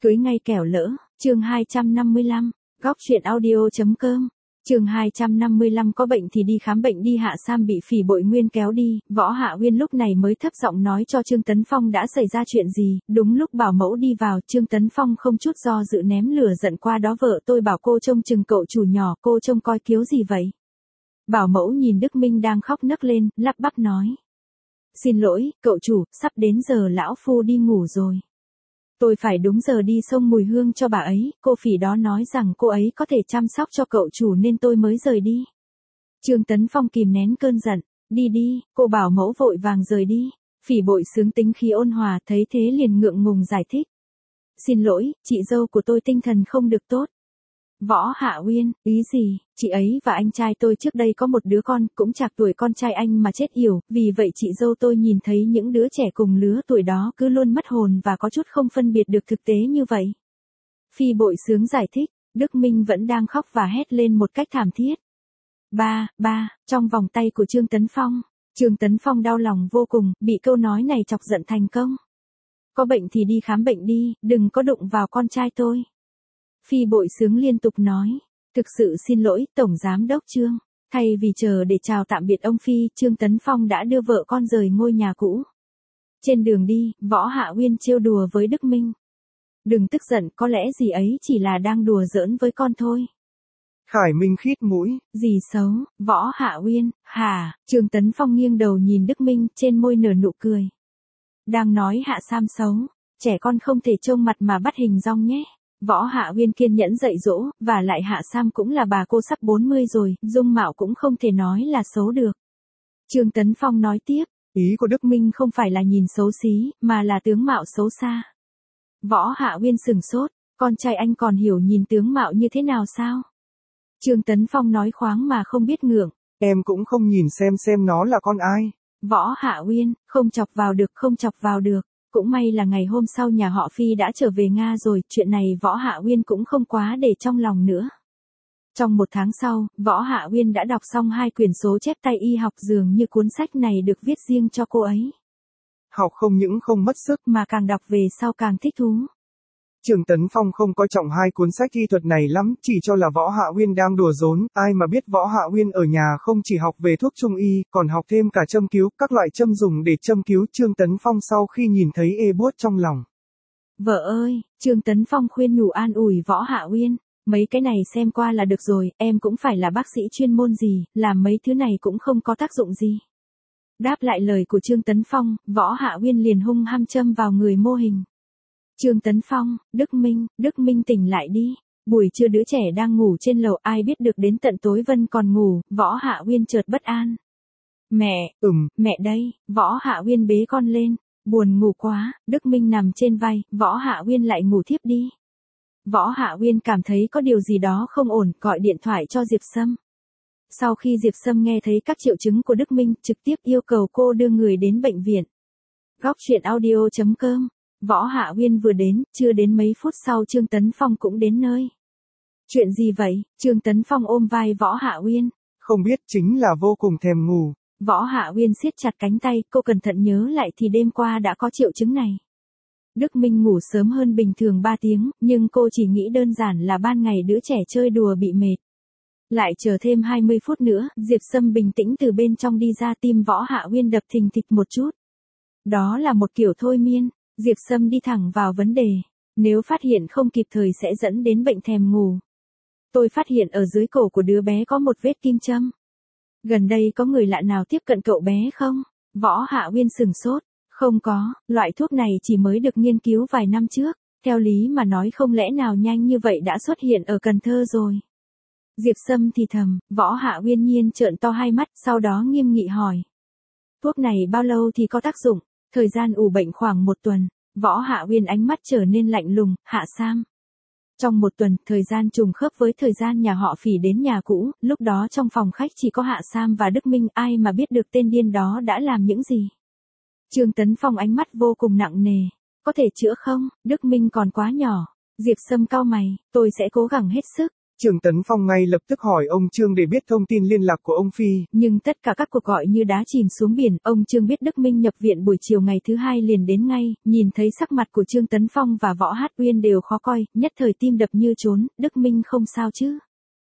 Cưới ngay kẻo lỡ, chương 255, góc truyện audio.com. Chương 255 có bệnh thì đi khám bệnh đi. Hạ Sam bị Phỉ Bội Nguyên kéo đi, Võ Hạ Uyên lúc này mới thấp giọng nói cho Trương Tấn Phong đã xảy ra chuyện gì. Đúng lúc bảo mẫu đi vào, Trương Tấn Phong không chút do dự ném lửa giận qua đó. Vợ tôi bảo cô trông chừng cậu chủ nhỏ, cô trông coi kiếu gì vậy? Bảo mẫu nhìn Đức Minh đang khóc nấc lên, lắp bắp nói. Xin lỗi, cậu chủ, sắp đến giờ lão phu đi ngủ rồi. Tôi phải đúng giờ đi xông mùi hương cho bà ấy, cô Phỉ đó nói rằng cô ấy có thể chăm sóc cho cậu chủ nên tôi mới rời đi. Trương Tấn Phong kìm nén cơn giận, đi đi, cô bảo mẫu vội vàng rời đi. Phỉ Bội sướng tính khí ôn hòa, thấy thế liền ngượng ngùng giải thích. Xin lỗi, chị dâu của tôi tinh thần không được tốt. Võ Hạ Uyên, ý gì, chị ấy và anh trai tôi trước đây có một đứa con, cũng chạc tuổi con trai anh mà chết yểu, vì vậy chị dâu tôi nhìn thấy những đứa trẻ cùng lứa tuổi đó cứ luôn mất hồn và có chút không phân biệt được thực tế như vậy. Phi Bội sướng giải thích, Đức Minh vẫn đang khóc và hét lên một cách thảm thiết. Ba, trong vòng tay của Trương Tấn Phong. Trương Tấn Phong đau lòng vô cùng, bị câu nói này chọc giận thành công. Có bệnh thì đi khám bệnh đi, đừng có đụng vào con trai tôi. Phi Bội sướng liên tục nói, thực sự xin lỗi, Tổng Giám đốc Trương. Thay vì chờ để chào tạm biệt ông Phi, Trương Tấn Phong đã đưa vợ con rời ngôi nhà cũ. Trên đường đi, Võ Hạ Uyên trêu đùa với Đức Minh. Đừng tức giận, có lẽ gì ấy chỉ là đang đùa giỡn với con thôi. Khải Minh khít mũi. Gì xấu, Võ Hạ Uyên, hả? Trương Tấn Phong nghiêng đầu nhìn Đức Minh, trên môi nở nụ cười. Đang nói Hạ Sam xấu, trẻ con không thể trông mặt mà bắt hình dong nhé. Võ Hạ Uyên kiên nhẫn dạy dỗ, và lại Hạ Sam cũng là bà cô sắp 40 rồi, dung mạo cũng không thể nói là xấu được. Trương Tấn Phong nói tiếp, ý của Đức Minh không phải là nhìn xấu xí, mà là tướng mạo xấu xa. Võ Hạ Uyên sửng sốt, con trai anh còn hiểu nhìn tướng mạo như thế nào sao? Trương Tấn Phong nói khoáng mà không biết ngượng. Em cũng không nhìn xem nó là con ai. Võ Hạ Uyên, không chọc vào được. Cũng may là ngày hôm sau nhà họ Phi đã trở về Nga rồi, chuyện này Võ Hạ Uyên cũng không quá để trong lòng nữa. Trong một tháng sau, Võ Hạ Uyên đã đọc xong 2 quyển số chép tay y học, dường như cuốn sách này được viết riêng cho cô ấy. Học không những không mất sức mà càng đọc về sau càng thích thú. Trương Tấn Phong không coi trọng 2 cuốn sách y thuật này lắm, chỉ cho là Võ Hạ Uyên đang đùa giỡn, ai mà biết Võ Hạ Uyên ở nhà không chỉ học về thuốc trung y, còn học thêm cả châm cứu, các loại châm dùng để châm cứu. Trương Tấn Phong sau khi nhìn thấy buốt trong lòng. Vợ ơi, Trương Tấn Phong khuyên nhủ an ủi Võ Hạ Uyên, mấy cái này xem qua là được rồi, em cũng phải là bác sĩ chuyên môn gì, làm mấy thứ này cũng không có tác dụng gì. Đáp lại lời của Trương Tấn Phong, Võ Hạ Uyên liền hung hăng châm vào người mô hình. Trương Tấn Phong, Đức Minh tỉnh lại đi. Buổi trưa đứa trẻ đang ngủ trên lầu, ai biết được đến tận tối Vân còn ngủ. Võ Hạ Uyên chợt bất an. Mẹ đây. Võ Hạ Uyên bế con lên. Buồn ngủ quá. Đức Minh nằm trên vai, Võ Hạ Uyên lại ngủ thiếp đi. Võ Hạ Uyên cảm thấy có điều gì đó không ổn, gọi điện thoại cho Diệp Sâm. Sau khi Diệp Sâm nghe thấy các triệu chứng của Đức Minh, trực tiếp yêu cầu cô đưa người đến bệnh viện. Góc truyện audio.com. Võ Hạ Uyên vừa đến, chưa đến mấy phút sau Trương Tấn Phong cũng đến nơi. Chuyện gì vậy? Trương Tấn Phong ôm vai Võ Hạ Uyên. Không biết, chính là vô cùng thèm ngủ. Võ Hạ Uyên siết chặt cánh tay, cô cẩn thận nhớ lại thì đêm qua đã có triệu chứng này. Đức Minh ngủ sớm hơn bình thường 3 tiếng, nhưng cô chỉ nghĩ đơn giản là ban ngày đứa trẻ chơi đùa bị mệt. Lại chờ thêm 20 phút nữa, Diệp Sâm bình tĩnh từ bên trong đi ra, tim Võ Hạ Uyên đập thình thịch một chút. Đó là một kiểu thôi miên. Diệp Sâm đi thẳng vào vấn đề. Nếu phát hiện không kịp thời sẽ dẫn đến bệnh thèm ngủ. Tôi phát hiện ở dưới cổ của đứa bé có một vết kim châm. Gần đây có người lạ nào tiếp cận cậu bé không? Võ Hạ Uyên sửng sốt. Không có, loại thuốc này chỉ mới được nghiên cứu vài năm trước. Theo lý mà nói không lẽ nào nhanh như vậy đã xuất hiện ở Cần Thơ rồi. Diệp Sâm thì thầm, Võ Hạ Uyên nhiên trợn to hai mắt, sau đó nghiêm nghị hỏi. Thuốc này bao lâu thì có tác dụng? Thời gian ủ bệnh khoảng 1 tuần. Võ Hạ Uyên ánh mắt trở nên lạnh lùng. Hạ Sam. Trong 1 tuần, thời gian trùng khớp với thời gian nhà họ Phỉ đến nhà cũ, lúc đó trong phòng khách chỉ có Hạ Sam và Đức Minh, ai mà biết được tên điên đó đã làm những gì. Trương Tấn Phong ánh mắt vô cùng nặng nề. Có thể chữa không? Đức Minh còn quá nhỏ. Diệp Sâm cau mày, tôi sẽ cố gắng hết sức. Trương Tấn Phong ngay lập tức hỏi ông Trương để biết thông tin liên lạc của ông Phi. Nhưng tất cả các cuộc gọi như đá chìm xuống biển, ông Trương biết Đức Minh nhập viện buổi chiều ngày thứ hai liền đến ngay, nhìn thấy sắc mặt của Trương Tấn Phong và Võ Hát Uyên đều khó coi, nhất thời tim đập như trốn, Đức Minh không sao chứ?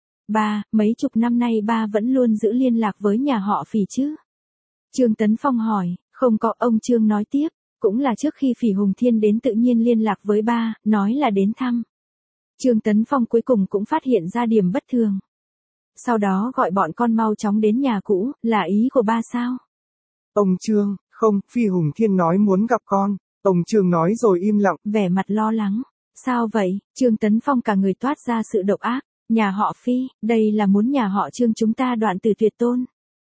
Ba, mấy chục năm nay ba vẫn luôn giữ liên lạc với nhà họ Phỉ chứ? Trương Tấn Phong hỏi, không có, ông Trương nói tiếp, cũng là trước khi Phỉ Hùng Thiên đến tự nhiên liên lạc với ba, nói là đến thăm. Trương Tấn Phong cuối cùng cũng phát hiện ra điểm bất thường. Sau đó gọi bọn con mau chóng đến nhà cũ, là ý của ba sao? Ông Trương, không, Phi Hùng Thiên nói muốn gặp con. Ông Trương nói rồi im lặng. Vẻ mặt lo lắng. Sao vậy? Trương Tấn Phong cả người toát ra sự độc ác. Nhà họ Phi, đây là muốn nhà họ Trương chúng ta đoạn từ tuyệt tôn.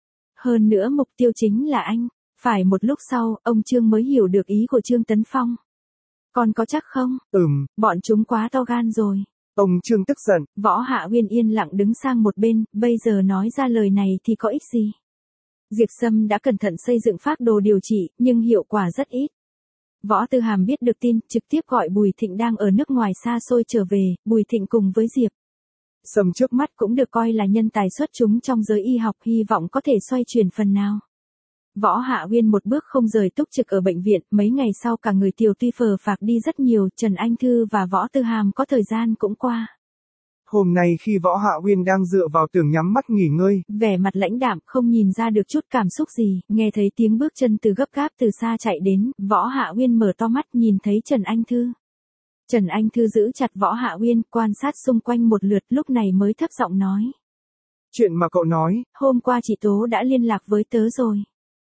Hơn nữa mục tiêu chính là anh. Phải một lúc sau, ông Trương mới hiểu được ý của Trương Tấn Phong. Con có chắc không? Bọn chúng quá to gan rồi. Ông Trương tức giận. Võ Hạ Uyên yên lặng đứng sang một bên, bây giờ nói ra lời này thì có ích gì? Diệp Sâm đã cẩn thận xây dựng phác đồ điều trị, nhưng hiệu quả rất ít. Võ Tư Hàm biết được tin, trực tiếp gọi Bùi Thịnh đang ở nước ngoài xa xôi trở về, Bùi Thịnh cùng với Diệp Sâm trước mắt cũng được coi là nhân tài xuất chúng trong giới y học, hy vọng có thể xoay chuyển phần nào. Võ Hạ Uyên một bước không rời túc trực ở bệnh viện, mấy ngày sau cả người Tiểu Tuy phờ phạc đi rất nhiều, Trần Anh Thư và Võ Tư Hàm có thời gian cũng qua. Hôm nay khi Võ Hạ Uyên đang dựa vào tường nhắm mắt nghỉ ngơi, vẻ mặt lãnh đạm không nhìn ra được chút cảm xúc gì, nghe thấy tiếng bước chân từ gấp gáp từ xa chạy đến, Võ Hạ Uyên mở to mắt nhìn thấy Trần Anh Thư. Trần Anh Thư giữ chặt Võ Hạ Uyên, quan sát xung quanh một lượt, lúc này mới thấp giọng nói. Chuyện mà cậu nói, hôm qua chị Tố đã liên lạc với tớ rồi.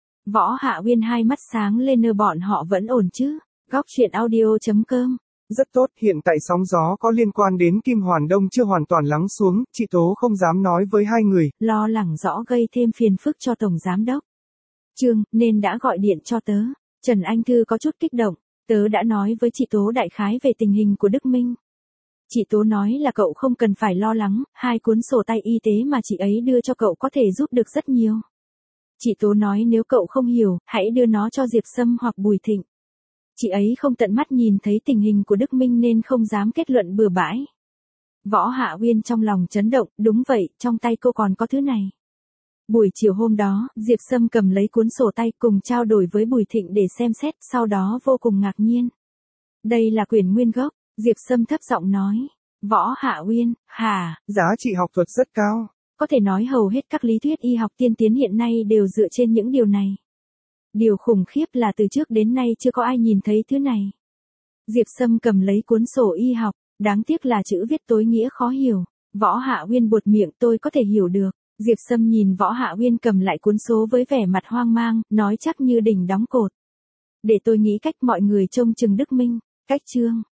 Võ Hạ Uyên hai mắt sáng lên, bọn họ vẫn ổn chứ? Góc truyện audio.com. Rất tốt, hiện tại sóng gió có liên quan đến Kim Hoàn Đông chưa hoàn toàn lắng xuống, chị Tố không dám nói với hai người. Lo lắng rõ gây thêm phiền phức cho Tổng Giám Đốc Trương, nên đã gọi điện cho tớ. Trần Anh Thư có chút kích động, tớ đã nói với chị Tố đại khái về tình hình của Đức Minh. Chị Tố nói là cậu không cần phải lo lắng, 2 cuốn sổ tay y tế mà chị ấy đưa cho cậu có thể giúp được rất nhiều. Chị Tố nói nếu cậu không hiểu, hãy đưa nó cho Diệp Sâm hoặc Bùi Thịnh. Chị ấy không tận mắt nhìn thấy tình hình của Đức Minh nên không dám kết luận bừa bãi. Võ Hạ Uyên trong lòng chấn động, đúng vậy, trong tay cô còn có thứ này. Buổi chiều hôm đó, Diệp Sâm cầm lấy cuốn sổ tay cùng trao đổi với Bùi Thịnh để xem xét, sau đó vô cùng ngạc nhiên. Đây là quyển nguyên gốc, Diệp Sâm thấp giọng nói. Võ Hạ Uyên, hả? Giá trị học thuật rất cao. Có thể nói hầu hết các lý thuyết y học tiên tiến hiện nay đều dựa trên những điều này. Điều khủng khiếp là từ trước đến nay chưa có ai nhìn thấy thứ này. Diệp Sâm cầm lấy cuốn sổ y học, đáng tiếc là chữ viết tối nghĩa khó hiểu. Võ Hạ Uyên buột miệng, tôi có thể hiểu được. Diệp Sâm nhìn Võ Hạ Uyên cầm lại cuốn số với vẻ mặt hoang mang, nói chắc như đỉnh đóng cột. Để tôi nghĩ cách mọi người trông chừng Đức Minh. Cách chương